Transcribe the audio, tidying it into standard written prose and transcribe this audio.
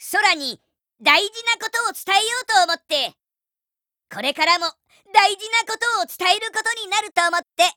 空に大事なことを伝えようと思って、これからも大事なことを伝えることになると思って